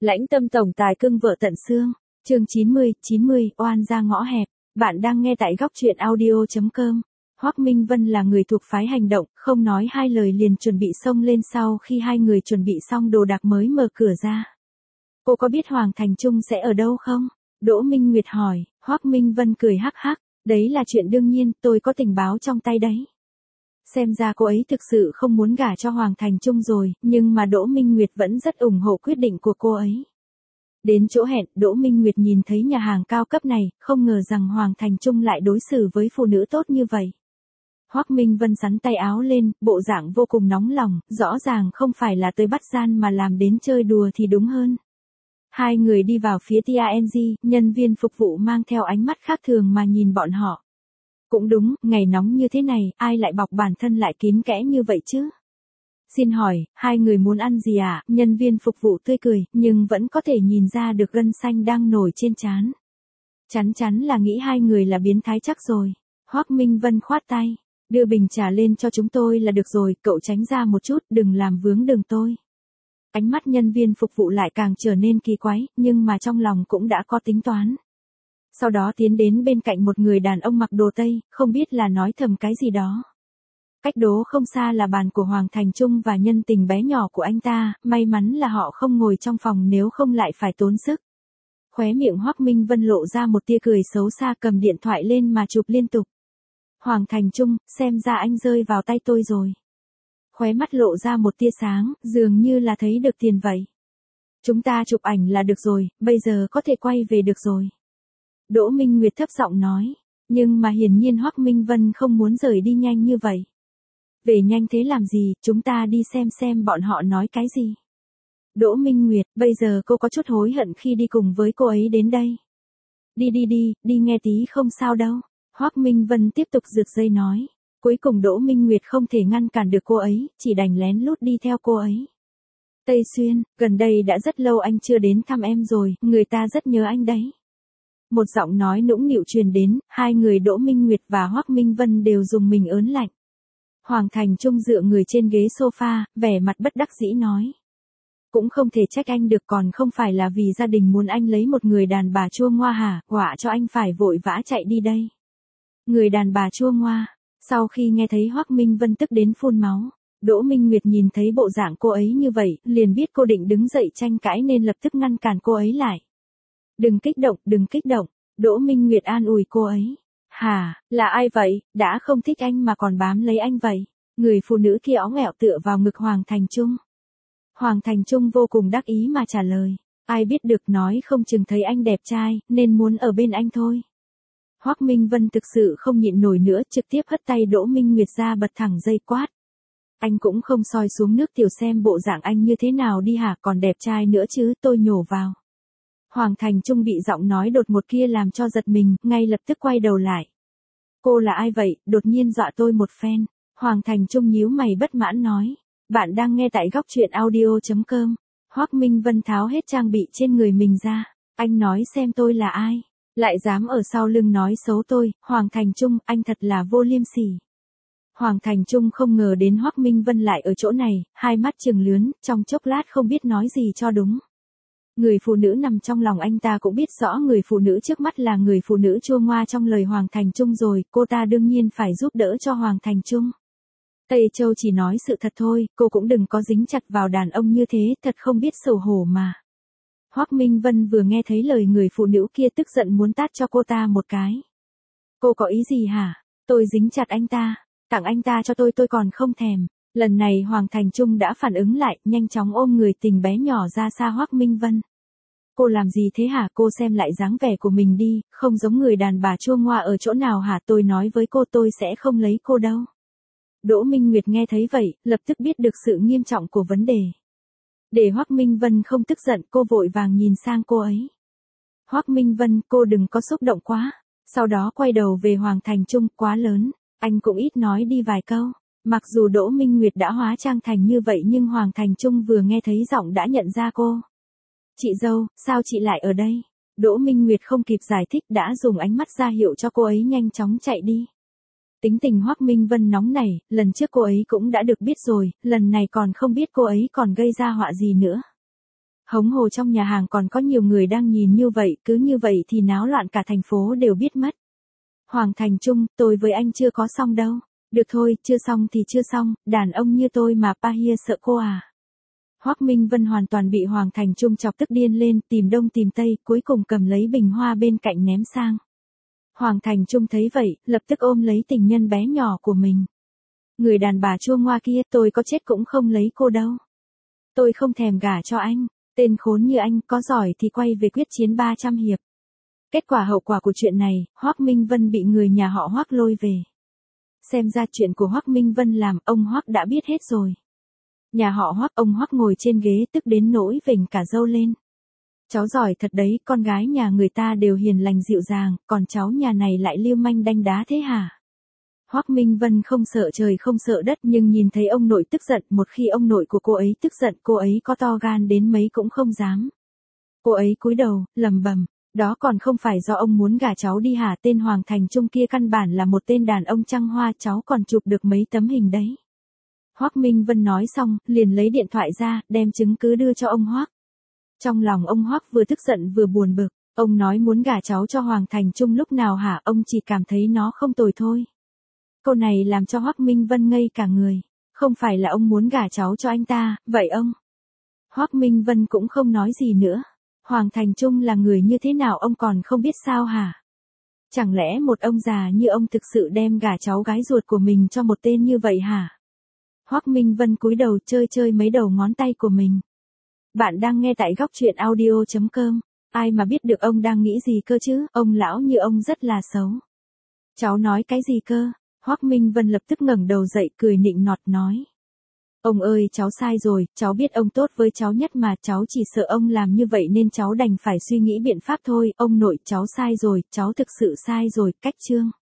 Lãnh tâm tổng tài cưng vợ tận xương. Chương 90, oan ra ngõ hẹp. Bạn đang nghe tại góc truyện audio.com. Hoắc Minh Vân là người thuộc phái hành động, không nói hai lời liền chuẩn bị xông lên sau khi hai người chuẩn bị xong đồ đạc mới mở cửa ra. Cô có biết Hoàng Thành Trung sẽ ở đâu không? Đỗ Minh Nguyệt hỏi. Hoắc Minh Vân cười hắc hắc. Đấy là chuyện đương nhiên, tôi có tình báo trong tay đấy. Xem ra cô ấy thực sự không muốn gả cho Hoàng Thành Trung rồi, nhưng mà Đỗ Minh Nguyệt vẫn rất ủng hộ quyết định của cô ấy. Đến chỗ hẹn, Đỗ Minh Nguyệt nhìn thấy nhà hàng cao cấp này, không ngờ rằng Hoàng Thành Trung lại đối xử với phụ nữ tốt như vậy. Hoắc Minh Vân xắn tay áo lên, bộ dạng vô cùng nóng lòng, rõ ràng không phải là tới bắt gian mà làm đến chơi đùa thì đúng hơn. Hai người đi vào phía TANG, nhân viên phục vụ mang theo ánh mắt khác thường mà nhìn bọn họ. Cũng đúng, ngày nóng như thế này, ai lại bọc bản thân lại kín kẽ như vậy chứ? Xin hỏi, hai người muốn ăn gì ạ? Nhân viên phục vụ tươi cười, nhưng vẫn có thể nhìn ra được gân xanh đang nổi trên trán. Chắn chắn là nghĩ hai người là biến thái chắc rồi. Hoắc Minh Vân khoát tay, đưa bình trà lên cho chúng tôi là được rồi, cậu tránh ra một chút, đừng làm vướng đường tôi. Ánh mắt nhân viên phục vụ lại càng trở nên kỳ quái, nhưng mà trong lòng cũng đã có tính toán. Sau đó tiến đến bên cạnh một người đàn ông mặc đồ Tây, không biết là nói thầm cái gì đó. Cách đó không xa là bàn của Hoàng Thành Trung và nhân tình bé nhỏ của anh ta, may mắn là họ không ngồi trong phòng nếu không lại phải tốn sức. Khóe miệng Hoắc Minh Vân lộ ra một tia cười xấu xa, cầm điện thoại lên mà chụp liên tục. Hoàng Thành Trung, xem ra anh rơi vào tay tôi rồi. Khóe mắt lộ ra một tia sáng, dường như là thấy được tiền vậy. Chúng ta chụp ảnh là được rồi, bây giờ có thể quay về được rồi. Đỗ Minh Nguyệt thấp giọng nói, nhưng mà hiển nhiên Hoắc Minh Vân không muốn rời đi nhanh như vậy. Về nhanh thế làm gì, chúng ta đi xem bọn họ nói cái gì. Đỗ Minh Nguyệt, bây giờ cô có chút hối hận khi đi cùng với cô ấy đến đây. Đi nghe tí không sao đâu. Hoắc Minh Vân tiếp tục rực dây nói. Cuối cùng Đỗ Minh Nguyệt không thể ngăn cản được cô ấy, chỉ đành lén lút đi theo cô ấy. Tây Xuyên, gần đây đã rất lâu anh chưa đến thăm em rồi, người ta rất nhớ anh đấy. Một giọng nói nũng nịu truyền đến, hai người Đỗ Minh Nguyệt và Hoắc Minh Vân đều dùng mình ớn lạnh. Hoàng Thành Trung dựa người trên ghế sofa, vẻ mặt bất đắc dĩ nói. Cũng không thể trách anh được, còn không phải là vì gia đình muốn anh lấy một người đàn bà chua ngoa hả, quả cho anh phải vội vã chạy đi đây. Người đàn bà chua ngoa, sau khi nghe thấy Hoắc Minh Vân tức đến phun máu, Đỗ Minh Nguyệt nhìn thấy bộ dạng cô ấy như vậy, liền biết cô định đứng dậy tranh cãi nên lập tức ngăn cản cô ấy lại. Đừng kích động, Đỗ Minh Nguyệt an ủi cô ấy. Hả, là ai vậy, đã không thích anh mà còn bám lấy anh vậy? Người phụ nữ kia óng ẻo tựa vào ngực Hoàng Thành Trung. Hoàng Thành Trung vô cùng đắc ý mà trả lời. Ai biết được, nói không chừng thấy anh đẹp trai, nên muốn ở bên anh thôi. Hoắc Minh Vân thực sự không nhịn nổi nữa, trực tiếp hất tay Đỗ Minh Nguyệt ra bật thẳng dây quát. Anh cũng không soi xuống nước tiểu xem bộ dạng anh như thế nào đi hả, còn đẹp trai nữa chứ, tôi nhổ vào. Hoàng Thành Trung bị giọng nói đột ngột kia làm cho giật mình, ngay lập tức quay đầu lại. Cô là ai vậy, đột nhiên dọa tôi một phen. Hoàng Thành Trung nhíu mày bất mãn nói. Bạn đang nghe tại góc truyện audio.com. Hoắc Minh Vân tháo hết trang bị trên người mình ra. Anh nói xem tôi là ai? Lại dám ở sau lưng nói xấu tôi, Hoàng Thành Trung, anh thật là vô liêm sỉ. Hoàng Thành Trung không ngờ đến Hoắc Minh Vân lại ở chỗ này, hai mắt trừng lướn, trong chốc lát không biết nói gì cho đúng. Người phụ nữ nằm trong lòng anh ta cũng biết rõ người phụ nữ trước mắt là người phụ nữ chua ngoa trong lời Hoàng Thành Trung rồi, cô ta đương nhiên phải giúp đỡ cho Hoàng Thành Trung. Tây Châu chỉ nói sự thật thôi, cô cũng đừng có dính chặt vào đàn ông như thế, thật không biết xấu hổ mà. Hoắc Minh Vân vừa nghe thấy lời người phụ nữ kia tức giận muốn tát cho cô ta một cái. Cô có ý gì hả? Tôi dính chặt anh ta, tặng anh ta cho tôi còn không thèm. Lần này Hoàng Thành Trung đã phản ứng lại, nhanh chóng ôm người tình bé nhỏ ra xa Hoắc Minh Vân. Cô làm gì thế hả? Cô xem lại dáng vẻ của mình đi, không giống người đàn bà chua ngoa ở chỗ nào hả? Tôi nói với cô tôi sẽ không lấy cô đâu. Đỗ Minh Nguyệt nghe thấy vậy, lập tức biết được sự nghiêm trọng của vấn đề. Để Hoắc Minh Vân không tức giận, cô vội vàng nhìn sang cô ấy. Hoắc Minh Vân, cô đừng có xúc động quá. Sau đó quay đầu về Hoàng Thành Trung, quá lớn, anh cũng ít nói đi vài câu. Mặc dù Đỗ Minh Nguyệt đã hóa trang thành như vậy nhưng Hoàng Thành Trung vừa nghe thấy giọng đã nhận ra cô. Chị dâu, sao chị lại ở đây? Đỗ Minh Nguyệt không kịp giải thích đã dùng ánh mắt ra hiệu cho cô ấy nhanh chóng chạy đi. Tính tình Hoắc Minh Vân nóng nảy, lần trước cô ấy cũng đã được biết rồi, lần này còn không biết cô ấy còn gây ra họa gì nữa. Huống hồ trong nhà hàng còn có nhiều người đang nhìn như vậy, cứ như vậy thì náo loạn cả thành phố đều biết mất. Hoàng Thành Trung, tôi với anh chưa có xong đâu. Được thôi, chưa xong thì chưa xong, đàn ông như tôi mà Pahia sợ cô à. Hoắc Minh Vân hoàn toàn bị Hoàng Thành Trung chọc tức điên lên, tìm đông tìm tây, cuối cùng cầm lấy bình hoa bên cạnh ném sang. Hoàng Thành Trung thấy vậy, lập tức ôm lấy tình nhân bé nhỏ của mình. Người đàn bà chua ngoa kia, tôi có chết cũng không lấy cô đâu. Tôi không thèm gả cho anh, tên khốn như anh, có giỏi thì quay về quyết chiến 300 hiệp. Kết quả hậu quả của chuyện này, Hoắc Minh Vân bị người nhà họ Hoắc lôi về. Xem ra chuyện của Hoắc Minh Vân làm, ông Hoắc đã biết hết rồi. Nhà họ Hoắc, ông Hoắc ngồi trên ghế tức đến nỗi vểnh cả râu lên. Cháu giỏi thật đấy, con gái nhà người ta đều hiền lành dịu dàng, còn cháu nhà này lại lưu manh đanh đá thế hả? Hoắc Minh Vân không sợ trời không sợ đất, nhưng nhìn thấy ông nội tức giận, một khi ông nội của cô ấy tức giận, cô ấy có to gan đến mấy cũng không dám. Cô ấy cúi đầu, lẩm bẩm, đó còn không phải do ông muốn gả cháu đi hả? Tên Hoàng Thành Trung kia căn bản là một tên đàn ông trăng hoa, cháu còn chụp được mấy tấm hình đấy. Hoắc Minh Vân nói xong, liền lấy điện thoại ra, đem chứng cứ đưa cho ông Hoắc. Trong lòng ông Hoắc vừa tức giận vừa buồn bực, ông nói muốn gả cháu cho Hoàng Thành Trung lúc nào hả? Ông chỉ cảm thấy nó không tồi thôi. Câu này làm cho Hoắc Minh Vân ngây cả người, không phải là ông muốn gả cháu cho anh ta, vậy ông? Hoắc Minh Vân cũng không nói gì nữa. Hoàng Thành Trung là người như thế nào ông còn không biết sao hả? Chẳng lẽ một ông già như ông thực sự đem gả cháu gái ruột của mình cho một tên như vậy hả? Hoắc Minh Vân cúi đầu chơi chơi mấy đầu ngón tay của mình. Bạn đang nghe tại góc truyện audio.com. Ai mà biết được ông đang nghĩ gì cơ chứ, ông lão như ông rất là xấu. Cháu nói cái gì cơ? Hoắc Minh Vân lập tức ngẩng đầu dậy cười nịnh nọt nói. Ông ơi, cháu sai rồi, cháu biết ông tốt với cháu nhất mà, cháu chỉ sợ ông làm như vậy nên cháu đành phải suy nghĩ biện pháp thôi. Ông nội, cháu sai rồi, cháu thực sự sai rồi, cách chương.